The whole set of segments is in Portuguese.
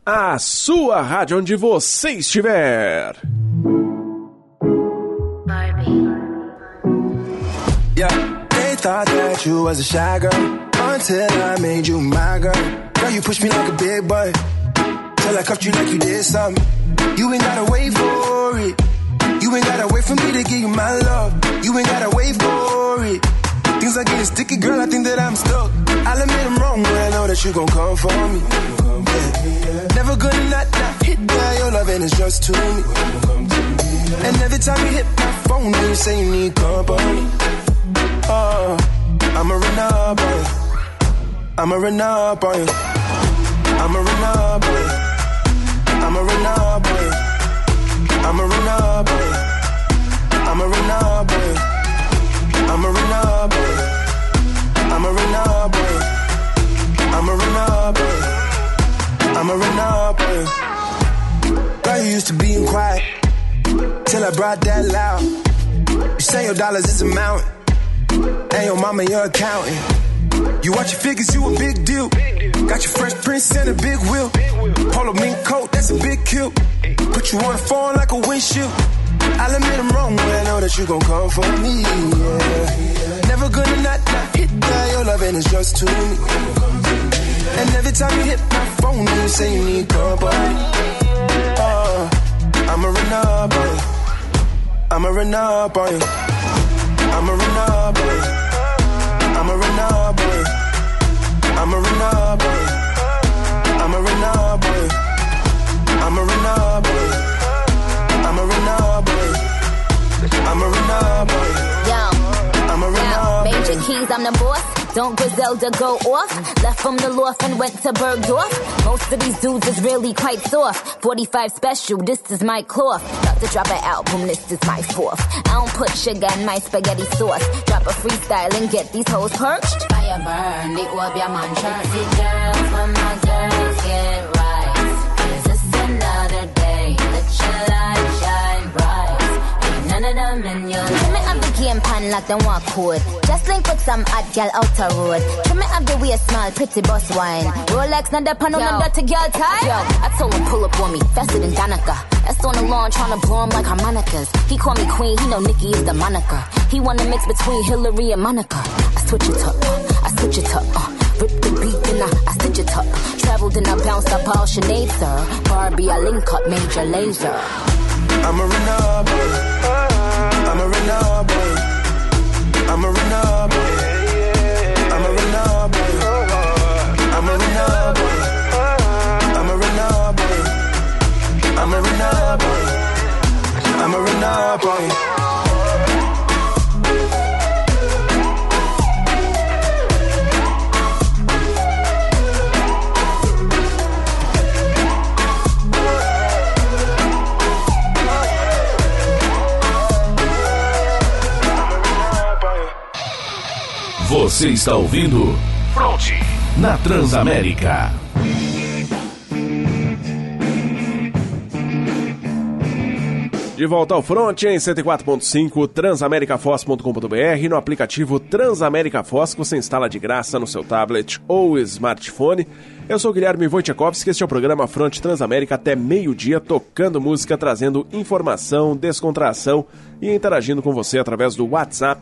a sua rádio onde você estiver. Yeah, they thought that you was a shy girl until I made you my girl. Girl, you pushed me like a big boy till I cuffed you like you did something. You ain't gotta wait for it. You ain't gotta wait for me to give you my love. You ain't gotta wait for it. Things are getting sticky, girl, I think that I'm stuck. I'll admit I'm wrong, but I know that you gon' come for me. Yeah. Never gonna not hit by your love and it's just to me. And every time you hit my phone, you say you need company. Oh, I'ma run up on you. I'ma run up on you. I'ma run up on you. I'ma run up on you. I'ma run up on you. I'ma run up on you. I'ma run up on you. I'ma run up on you. I'ma run up on you. I'ma run up on you. Girl, you used to being quiet till I brought that loud. You say your dollars is a mountain, and your mama your accountant. You watch your figures, you a big deal. Got your Fresh Prince and a big wheel. Polo mink coat, that's a big kill. Put you on the phone like a windshield. I'll admit I'm wrong, but I know that you gon' come for me, yeah. Never gonna not hit by your love and it's just to me. And every time you hit my phone, you say you need company. Oh, I'ma run up on you. I'ma run up on you. I'ma run up on you. I'ma run up on you. I'ma run up on you. I'ma run up on you. I'ma run up on you. I'ma run up on you. I'ma run up on you. I'ma run up on you. Major Keys, I'm the boss. Don't Griselda go off? Left from the loft and went to Bergdorf. Most of these dudes is really quite soft. 45 special, this is my cloth. About to drop an album, this is my fourth. I don't put sugar in my spaghetti sauce. Drop a freestyle and get these hoes perched. Fire burn, it will be a man church. Girls, when my girls get right. 'Cause it's another day. Let your light shine bright. Ain't none of them in your life. Me have the game pan like them walk code. Just link with some hot gal out the road. Me have the way small, pretty boss wine. Rolex, not the pan on the dirty girl tie. Yo, I told him pull up on me, faster than Danica. That's on the lawn, tryna blow him like harmonicas. He call me queen, he know Nicki is the moniker. He wanna mix between Hillary and Monica. I switch it up, I switch it up. Rip the beat and I stitch it up. Traveled and I bounced up all Sinead, sir. Barbie, I link up Major Lazer. I'ma run up on you. I'ma run up on you. I'ma run up on you. I'ma run up on you. I'ma run up on you. I'ma run up on you. I'ma run up on you. I'ma run up on you. Você está ouvindo Fronte na Transamérica. De volta ao Fronte em 104.5, transamericafoz.com.br, no aplicativo Transamérica Foz, que você instala de graça no seu tablet ou smartphone. Eu sou o Guilherme Wojciechowski, este é o programa Fronte Transamérica até meio-dia, tocando música, trazendo informação, descontração e interagindo com você através do WhatsApp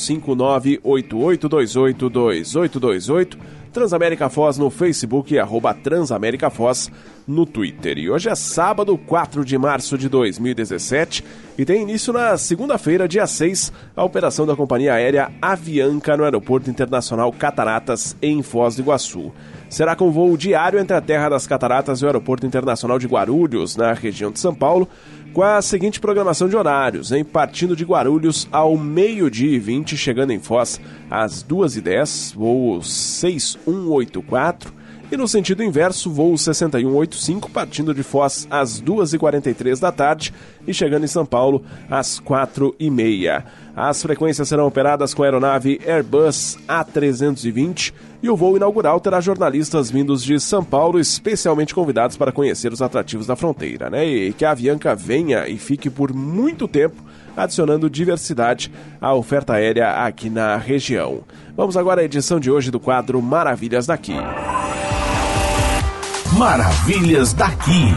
459-8828-2828, Transamérica Foz no Facebook e @Transamérica Foz no Twitter. E hoje é sábado, 4 de março de 2017 e tem início na segunda-feira, dia 6, a operação da companhia aérea Avianca no Aeroporto Internacional Cataratas, em Foz do Iguaçu. Será com voo diário entre a Terra das Cataratas e o Aeroporto Internacional de Guarulhos, na região de São Paulo, com a seguinte programação de horários, partindo de Guarulhos ao 12h20, chegando em Foz às 2h10, voo 6184, e no sentido inverso, voo 6185, partindo de Foz às 2h43 da tarde e chegando em São Paulo às 4h30. As frequências serão operadas com a aeronave Airbus A320 e o voo inaugural terá jornalistas vindos de São Paulo, especialmente convidados para conhecer os atrativos da fronteira, E que a Avianca venha e fique por muito tempo, adicionando diversidade à oferta aérea aqui na região. Vamos agora à edição de hoje do quadro Maravilhas daqui. Maravilhas daqui.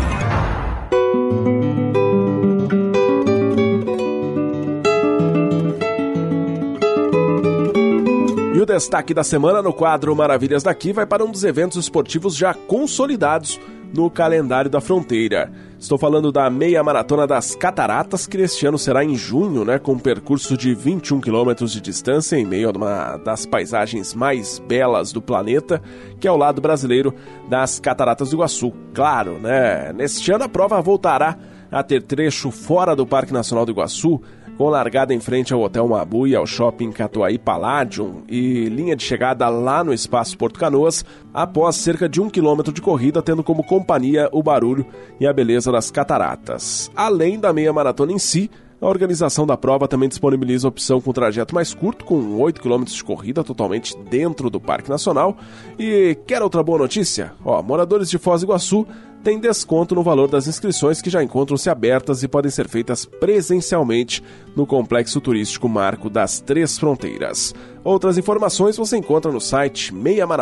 E o destaque da semana no quadro Maravilhas daqui vai para um dos eventos esportivos já consolidados no calendário da fronteira. Estou falando da meia maratona das Cataratas, que este ano será em junho, com um percurso de 21 quilômetros de distância em meio a uma das paisagens mais belas do planeta, que é o lado brasileiro das Cataratas do Iguaçu. Claro, neste ano a prova voltará a ter trecho fora do Parque Nacional do Iguaçu, com largada em frente ao Hotel Mabu e ao Shopping Catuaí Palladium e linha de chegada lá no Espaço Porto Canoas, após cerca de 1 quilômetro de corrida, tendo como companhia o barulho e a beleza das cataratas. Além da meia maratona em si, a organização da prova também disponibiliza a opção com trajeto mais curto, com 8 km de corrida totalmente dentro do Parque Nacional. E quer outra boa notícia? Moradores de Foz do Iguaçu têm desconto no valor das inscrições, que já encontram-se abertas e podem ser feitas presencialmente no Complexo Turístico Marco das Três Fronteiras. Outras informações você encontra no site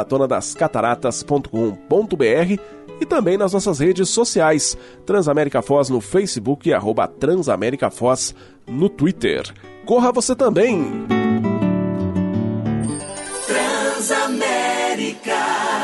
meiamaratonadascataratas.com.br e também nas nossas redes sociais, Transamérica Foz no Facebook e @Transamérica Foz no Twitter. Corra você também! Transamérica.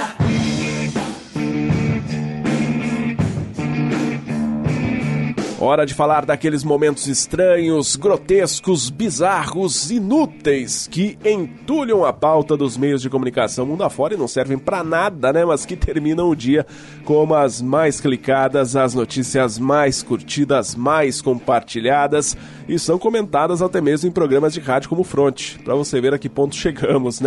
Hora de falar daqueles momentos estranhos, grotescos, bizarros, inúteis, que entulham a pauta dos meios de comunicação mundo afora e não servem pra nada, mas que terminam o dia como as mais clicadas, as notícias mais curtidas, mais compartilhadas e são comentadas até mesmo em programas de rádio como Fronte, pra você ver a que ponto chegamos,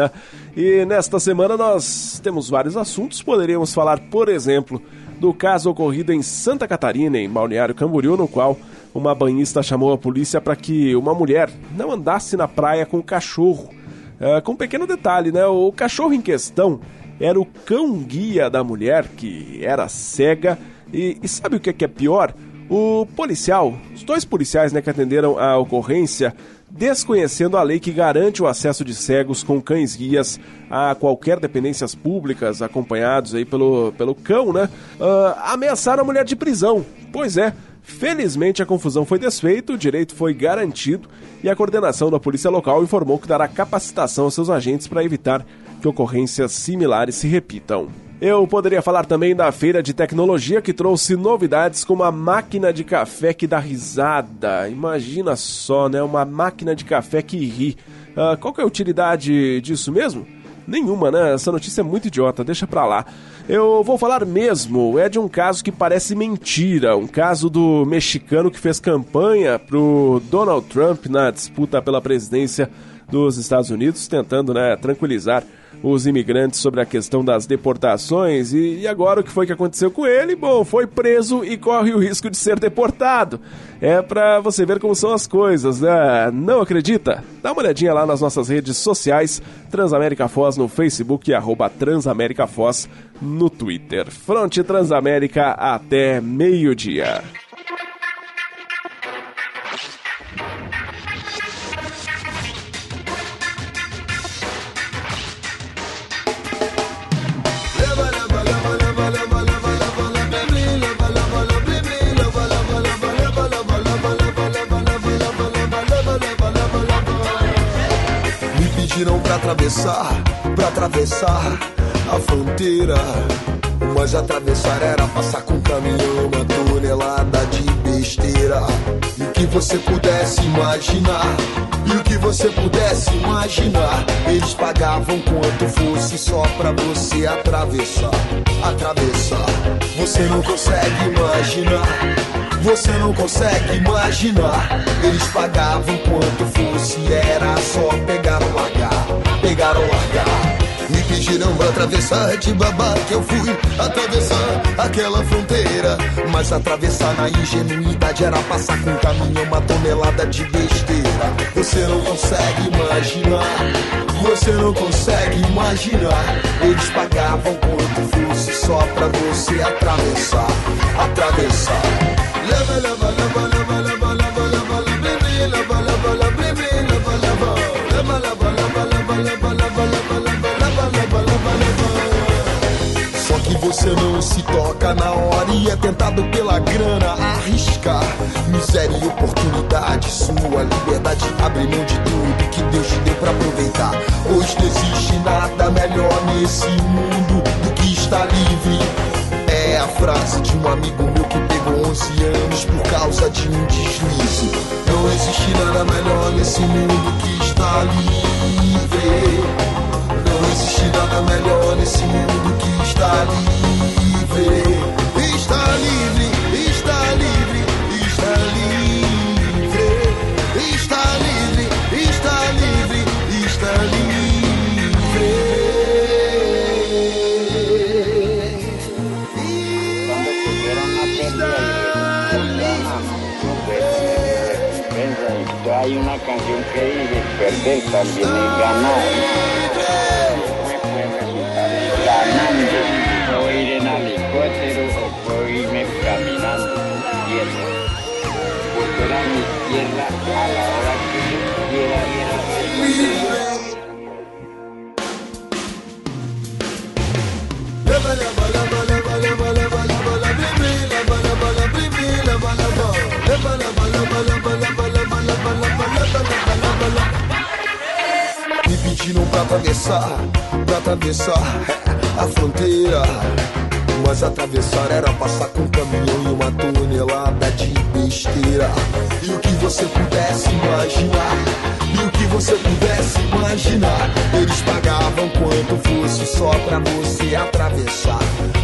E nesta semana nós temos vários assuntos, poderíamos falar, por exemplo, do caso ocorrido em Santa Catarina, em Balneário Camboriú, no qual uma banhista chamou a polícia para que uma mulher não andasse na praia com o cachorro. Com um pequeno detalhe, o cachorro em questão era o cão-guia da mulher, que era cega, e sabe o que é pior? O policial, os dois policiais que atenderam a ocorrência, desconhecendo a lei que garante o acesso de cegos com cães-guias a qualquer dependências públicas, acompanhados aí pelo cão, ameaçaram a mulher de prisão. Pois é, felizmente a confusão foi desfeita, o direito foi garantido e a coordenação da polícia local informou que dará capacitação aos seus agentes para evitar que ocorrências similares se repitam. Eu poderia falar também da feira de tecnologia, que trouxe novidades como a máquina de café que dá risada. Imagina só, uma máquina de café que ri. Qual que é a utilidade disso mesmo? Nenhuma, Essa notícia é muito idiota, deixa pra lá. Eu vou falar mesmo, de um caso que parece mentira, um caso do mexicano que fez campanha pro Donald Trump na disputa pela presidência dos Estados Unidos, tentando, tranquilizar os imigrantes sobre a questão das deportações. E agora o que foi que aconteceu com ele? Bom, foi preso e corre o risco de ser deportado. É pra você ver como são as coisas, Não acredita? Dá uma olhadinha lá nas nossas redes sociais, Transamérica Foz no Facebook e @Transamérica Foz no Twitter. Fronte Transamérica até meio-dia. Pediram pra atravessar a fronteira, mas atravessar era passar com um caminhão, uma tonelada de besteira. E o que você pudesse imaginar, eles pagavam quanto fosse só pra você atravessar. Você não consegue imaginar, eles pagavam quanto fosse, era só pegar ou largar. Me pediram pra atravessar de babá que eu fui atravessar aquela fronteira, mas atravessar na ingenuidade era passar com um caminhão, uma tonelada de besteira. Você não consegue imaginar, eles pagavam quanto fosse só pra você atravessar. Só que você você não se toca na hora e é tentado pela grana arriscar. Miséria e oportunidade, sua liberdade abre mão de tudo que Deus te deu pra aproveitar. Pois não existe nada melhor nesse mundo do que estar livre. É a frase de um amigo meu que pegou 11 anos por causa de um deslize. Não existe nada melhor nesse mundo que estar livre. Não existe nada melhor nesse mundo que estar livre. Está livre, está livre, está livre. Está livre, está livre, está livre. Hay una canción que dice perder también es ganar. Me puede resultar ganando. Puedo ir en helicóptero o puedo irme caminando. Y eso, volver a mi tierra a la hora que yo quiera. Me pediram pra atravessar a fronteira. Mas atravessar era passar com um caminhão e uma tonelada de besteira. E o que você pudesse imaginar, e o que você pudesse imaginar, eles pagavam quanto fosse só pra você atravessar.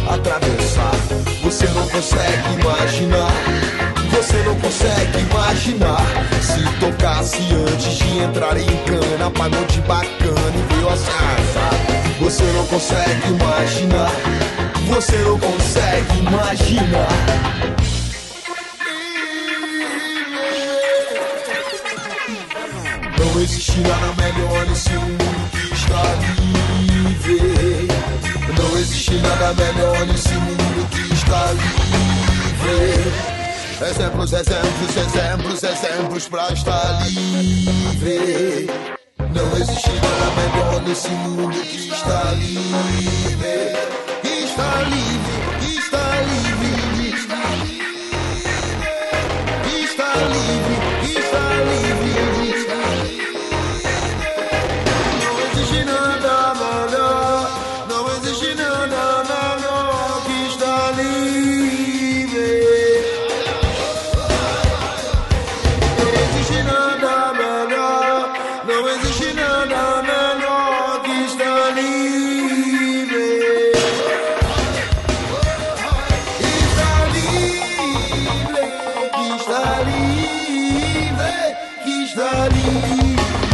Você não consegue imaginar, você não consegue imaginar. Se tocasse antes de entrar em cana, pagou de bacana e veio assim assado. Você não consegue imaginar, você não consegue imaginar. Não existe nada melhor nesse mundo que está livre. Não existe nada melhor nesse mundo que está livre. Exemplos, exemplos, exemplos, exemplos pra estar livre. Não existe nada melhor nesse mundo que está livre. Está livre, está livre, está livre. Está livre, está livre, está livre. Não existe nada melhor, não existe nada melhor que está livre. Não existe nada melhor, não existe nada melhor que está livre. Está livre, que está livre, que está livre.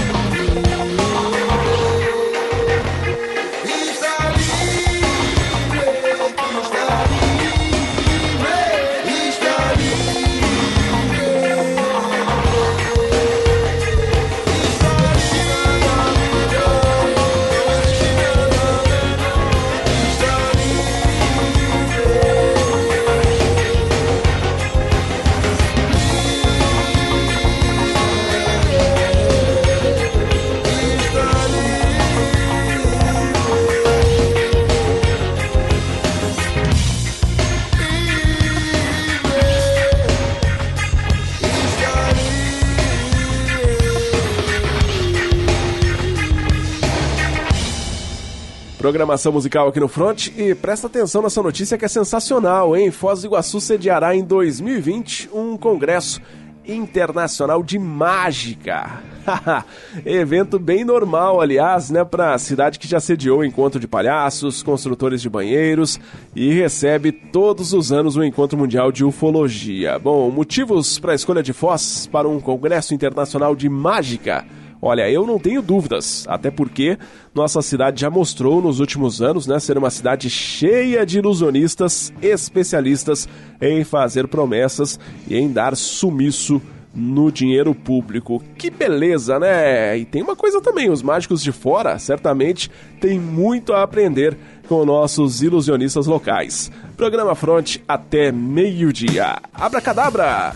Programação musical aqui no Front e presta atenção nessa notícia que é sensacional, hein? Foz do Iguaçu sediará em 2020 um congresso internacional de mágica. Evento bem normal, aliás, né, para a cidade que já sediou o encontro de palhaços, construtores de banheiros e recebe todos os anos o encontro mundial de ufologia. Bom, motivos para a escolha de Foz para um congresso internacional de mágica? Olha, eu não tenho dúvidas, até porque nossa cidade já mostrou nos últimos anos, né, ser uma cidade cheia de ilusionistas especialistas em fazer promessas e em dar sumiço no dinheiro público. Que beleza, né? E tem uma coisa também, os mágicos de fora certamente têm muito a aprender com nossos ilusionistas locais. Programa Front até meio-dia. Abracadabra!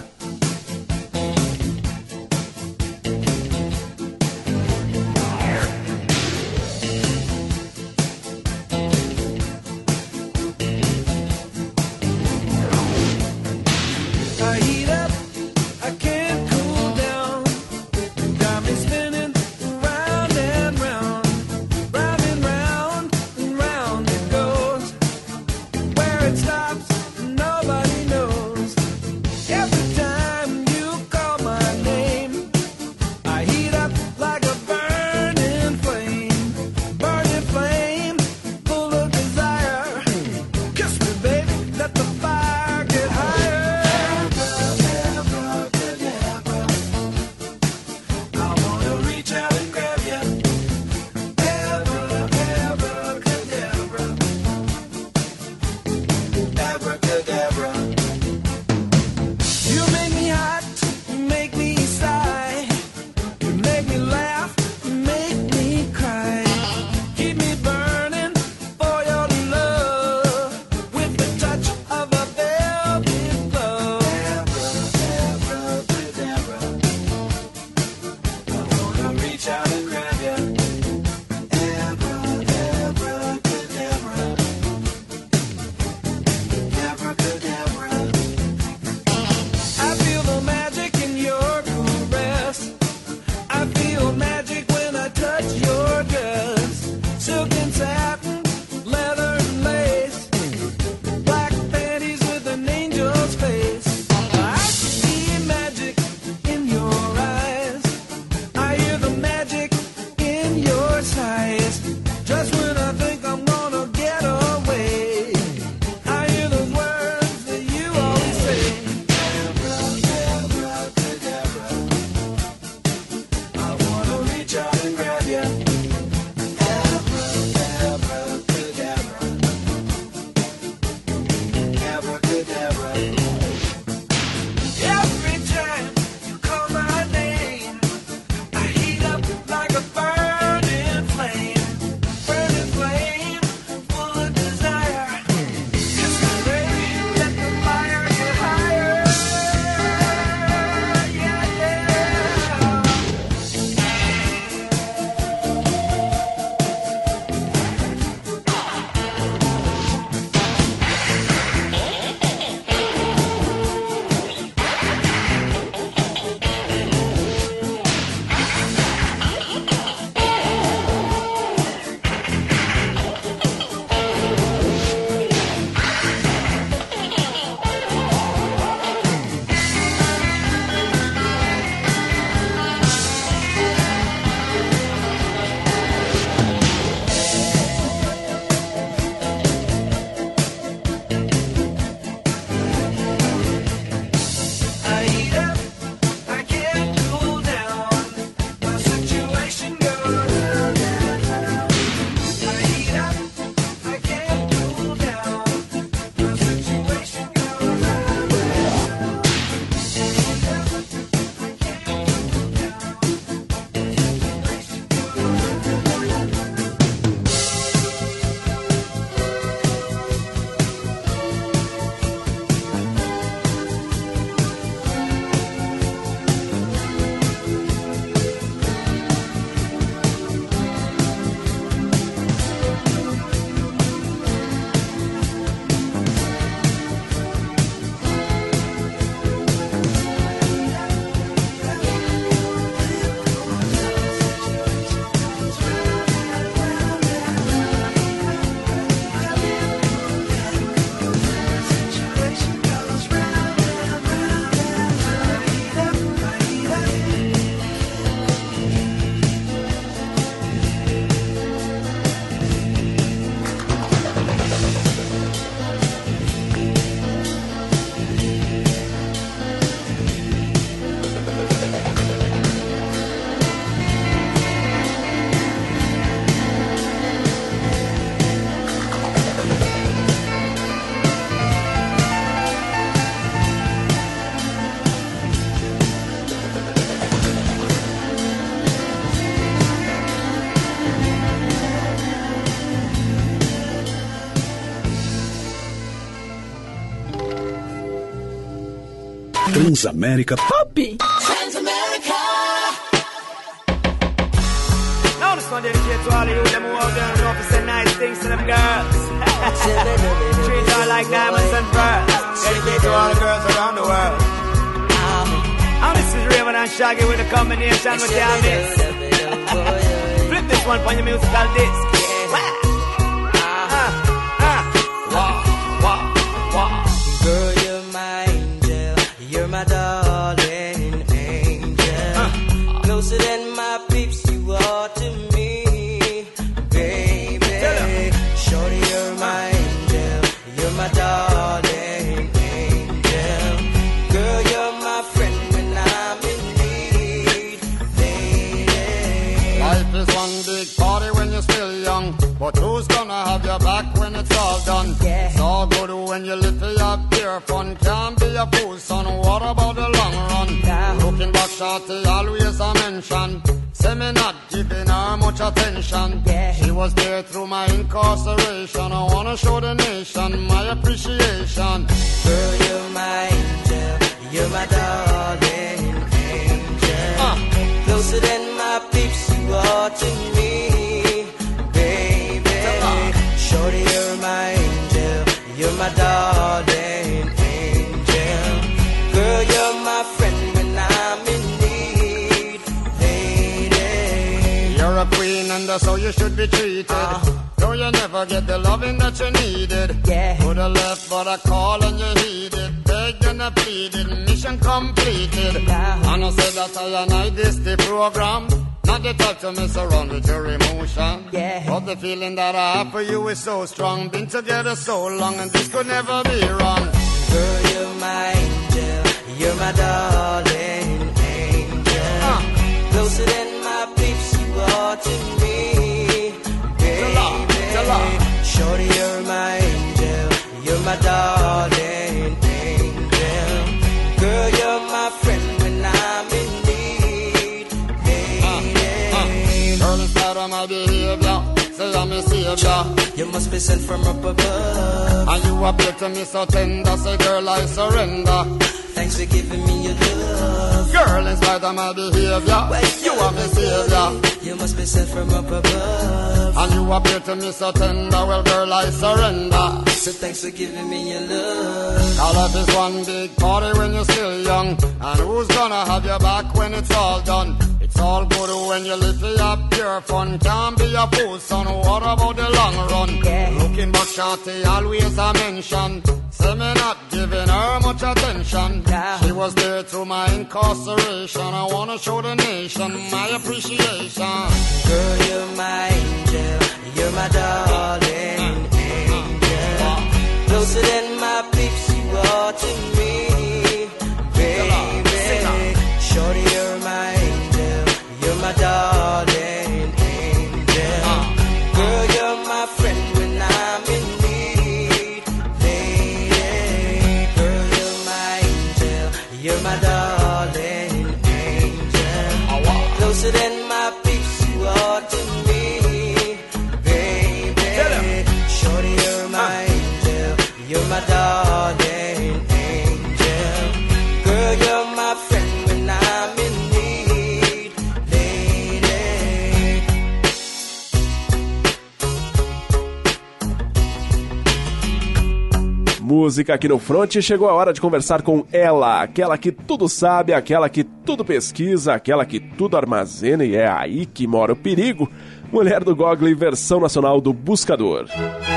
Transamérica Pop. Transamerica. Now this one dedicated to all of you them who out there and know to say nice things to them girls. Treat her like diamonds and pearls. Dedicate to all the girls around the world. And this is Raven and Shaggy with a combination with your mix. Flip this one on your musical disc. Girl, you're my angel, you're my darling angel. Closer than my peeps, you are to me, baby. Shorty, you're my angel, you're my darling angel. Girl, you're my friend when I'm in need, lady. Life is one big party when you're still young, but who's gonna have your back when it's all done? Yeah. It's all good when you live for your pure fun. Can't be a fool, son. What about the long run? Yeah. Looking back, shorty, always a mention. Say me not giving her much attention. Yeah. She was there through my incarceration. I wanna show the nation my appreciation. Girl, you're my angel, you're my darling angel. Closer than my peeps, you are to me, baby. Shorty, you're my angel, you're my darling angel. Girl, you're my friend when I'm in need, lady. You're a queen and that's how you should be treated. Though you never get the loving that you needed. Yeah. Could have left but I call and you heeded. Begged and I pleaded, mission completed. And I said that I this the program. Not the type to mess around with your emotion. Yeah. But the feeling that I have for you is so strong. Been together so long and this could never be wrong. Girl, you're my angel, you're my darling angel. Closer than my peeps, you are to me, baby. Shorty, you're my angel, you're my darling angel. Girl, you're my friend when I'm in need, lady. Girl, instead of my behavior, say I'm a savior. You must be sent from up above. And you appear to me so tender. Say, girl, I surrender. Thanks for giving me your love. Girl, in spite of my behavior, you are my savior. You must be sent from up above. And you appear to me so tender. Well, girl, I surrender. So thanks for giving me your love. All of is one big party when you're still young. And who's gonna have your back when it's all done? It's all good when you live for your pure fun. Can't be a fool, son. What about the long run? Yeah. Looking back, shorty, always a mention. Say me not giving her much attention. Yeah. She was there through my incarceration. I wanna show the nation my appreciation. Girl, you're my angel, you're my darling angel. Closer than my peeps, you are to me, baby. Shorty, you're my angel, you're my darling angel. Girl, you're my friend when I'm in need, lady. Girl, you're my angel, you're my darling angel. Closer than my peeps, you are to me, baby. Shorty, you're my angel, you're my darling angel. Girl, you're my friend when I'm in need, lady. Música aqui no Front, chegou a hora de conversar com ela, aquela que tudo sabe, aquela que tudo pesquisa, aquela que tudo armazena e é aí que mora o perigo. Mulher do Google, versão nacional do Buscador.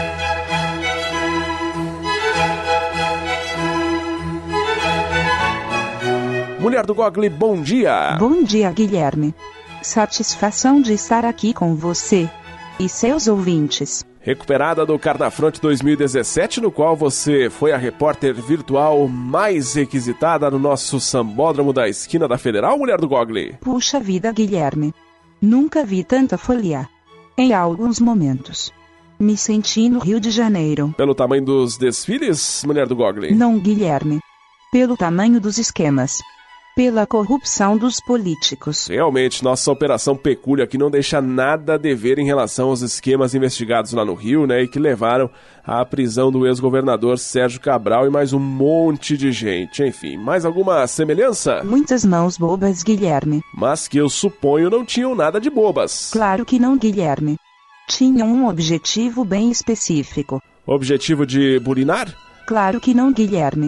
Mulher do Google, bom dia! Bom dia, Guilherme. Satisfação de estar aqui com você e seus ouvintes. Recuperada do Carnafront 2017, no qual você foi a repórter virtual mais requisitada no nosso sambódromo da esquina da Federal, Mulher do Google? Puxa vida, Guilherme. Nunca vi tanta folia. Em alguns momentos. Me senti no Rio de Janeiro. Pelo tamanho dos desfiles, Mulher do Google? Não, Guilherme. Pelo tamanho dos esquemas. Pela corrupção dos políticos. Realmente, nossa operação Pecúlia aqui não deixa nada a dever em relação aos esquemas investigados lá no Rio, né, e que levaram à prisão do ex-governador Sérgio Cabral e mais um monte de gente. Enfim, mais alguma semelhança? Muitas mãos bobas, Guilherme. Mas que eu suponho não tinham nada de bobas. Claro que não, Guilherme. Tinham um objetivo bem específico. Objetivo de burinar? Claro que não, Guilherme.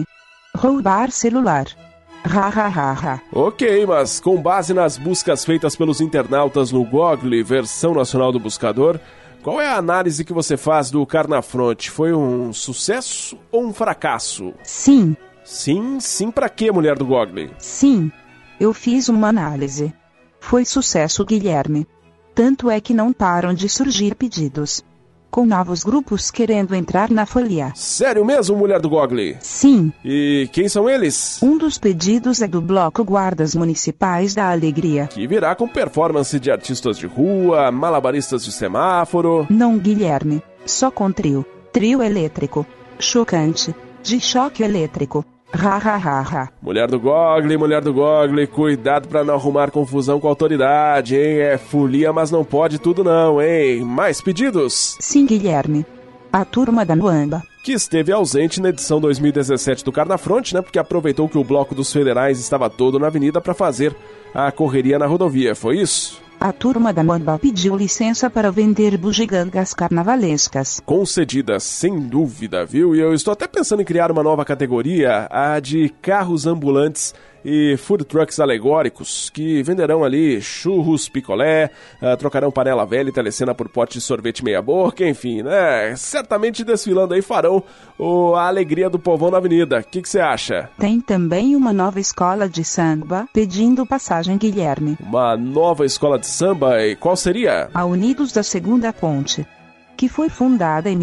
Roubar celular. Ha ha ha ha. Ok, mas com base nas buscas feitas pelos internautas no Google, versão nacional do buscador, qual é a análise que você faz do Carnafronte? Foi um sucesso ou um fracasso? Sim. Sim? Sim pra quê, mulher do Google? Sim. Eu fiz uma análise. Foi sucesso, Guilherme. Tanto é que não param de surgir pedidos. Com novos grupos querendo entrar na folia. Sério mesmo, mulher do Google? Sim. E quem são eles? Um dos pedidos é do Bloco Guardas Municipais da Alegria. Que virá com performance de artistas de rua, malabaristas de semáforo. Não, Guilherme. Só com trio. Trio elétrico. Chocante. De choque elétrico. Ha ha ha ha. Mulher do Google, cuidado pra não arrumar confusão com a autoridade, hein? É folia, mas não pode tudo não, hein? Mais pedidos? Sim, Guilherme. A turma da Muamba. Que esteve ausente na edição 2017 do Carnafronte, né? Porque aproveitou que o Bloco dos Federais estava todo na avenida para fazer a correria na rodovia, foi isso? A turma da Muamba pediu licença para vender bugigangas carnavalescas. Concedida, sem dúvida, viu? E eu estou até pensando em criar uma nova categoria, a de carros ambulantes e food trucks alegóricos, que venderão ali churros, picolé, trocarão panela velha e telecena por pote de sorvete meia boca, enfim, né? Certamente desfilando aí farão a alegria do povão na avenida. O que você acha? Tem também uma nova escola de samba pedindo passagem, Guilherme. Uma nova escola de samba? E qual seria? A Unidos da Segunda Ponte, que foi fundada em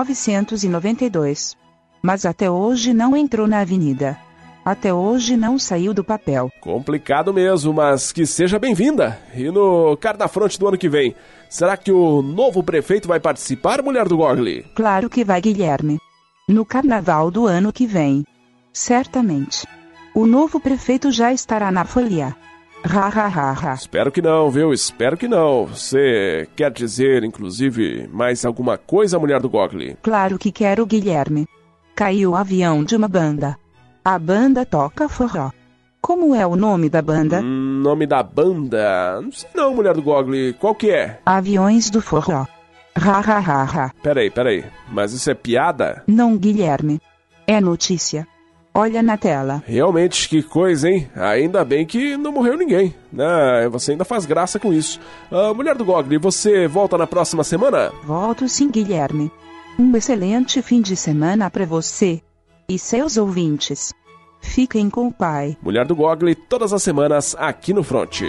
1992, mas até hoje não entrou na avenida. Até hoje não saiu do papel. Complicado mesmo, mas que seja bem-vinda. E no Carnafronte do ano que vem, será que o novo prefeito vai participar, mulher do Google? Claro que vai, Guilherme. No carnaval do ano que vem. Certamente. O novo prefeito já estará na folia. Ha ha ha ha. Espero que não, viu? Espero que não. Você quer dizer, inclusive, mais alguma coisa, mulher do Google? Claro que quero, Guilherme. Caiu o avião de uma banda. A banda toca forró. Como é o nome da banda? Nome da banda? Não sei não, mulher do Google. Qual que é? Aviões do Forró. Ha ha ha ha. Peraí. Mas isso é piada? Não, Guilherme. É notícia. Olha na tela. Realmente, que coisa, hein? Ainda bem que não morreu ninguém, né? Você ainda faz graça com isso. Mulher do Google, você volta na próxima semana? Volto sim, Guilherme. Um excelente fim de semana para você e seus ouvintes. Fiquem com o pai. Mulher do Google, todas as semanas aqui no Fronte.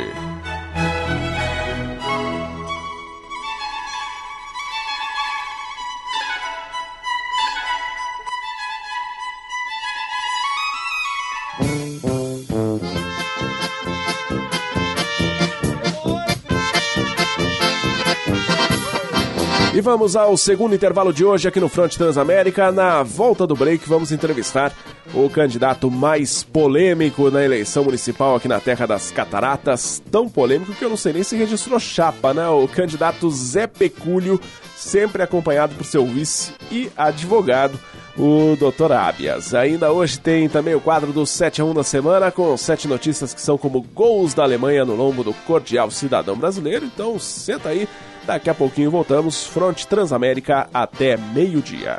E vamos ao segundo intervalo de hoje aqui no Fronte Transamérica. Na volta do break vamos entrevistar o candidato mais polêmico na eleição municipal aqui na Terra das Cataratas. Tão polêmico que eu não sei nem se registrou chapa, né? O candidato Zé Pecúlio, sempre acompanhado por seu vice e advogado, o Dr. Abias. Ainda hoje tem também o quadro do 7-1 da semana, com 7 notícias que são como gols da Alemanha no lombo do cordial cidadão brasileiro. Então senta aí, daqui a pouquinho voltamos. Fronte Transamérica até meio-dia.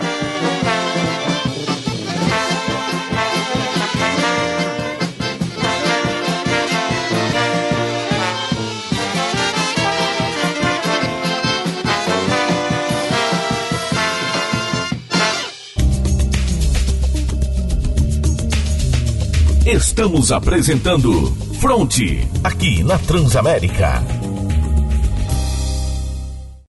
Estamos apresentando Fronte, aqui na Transamérica.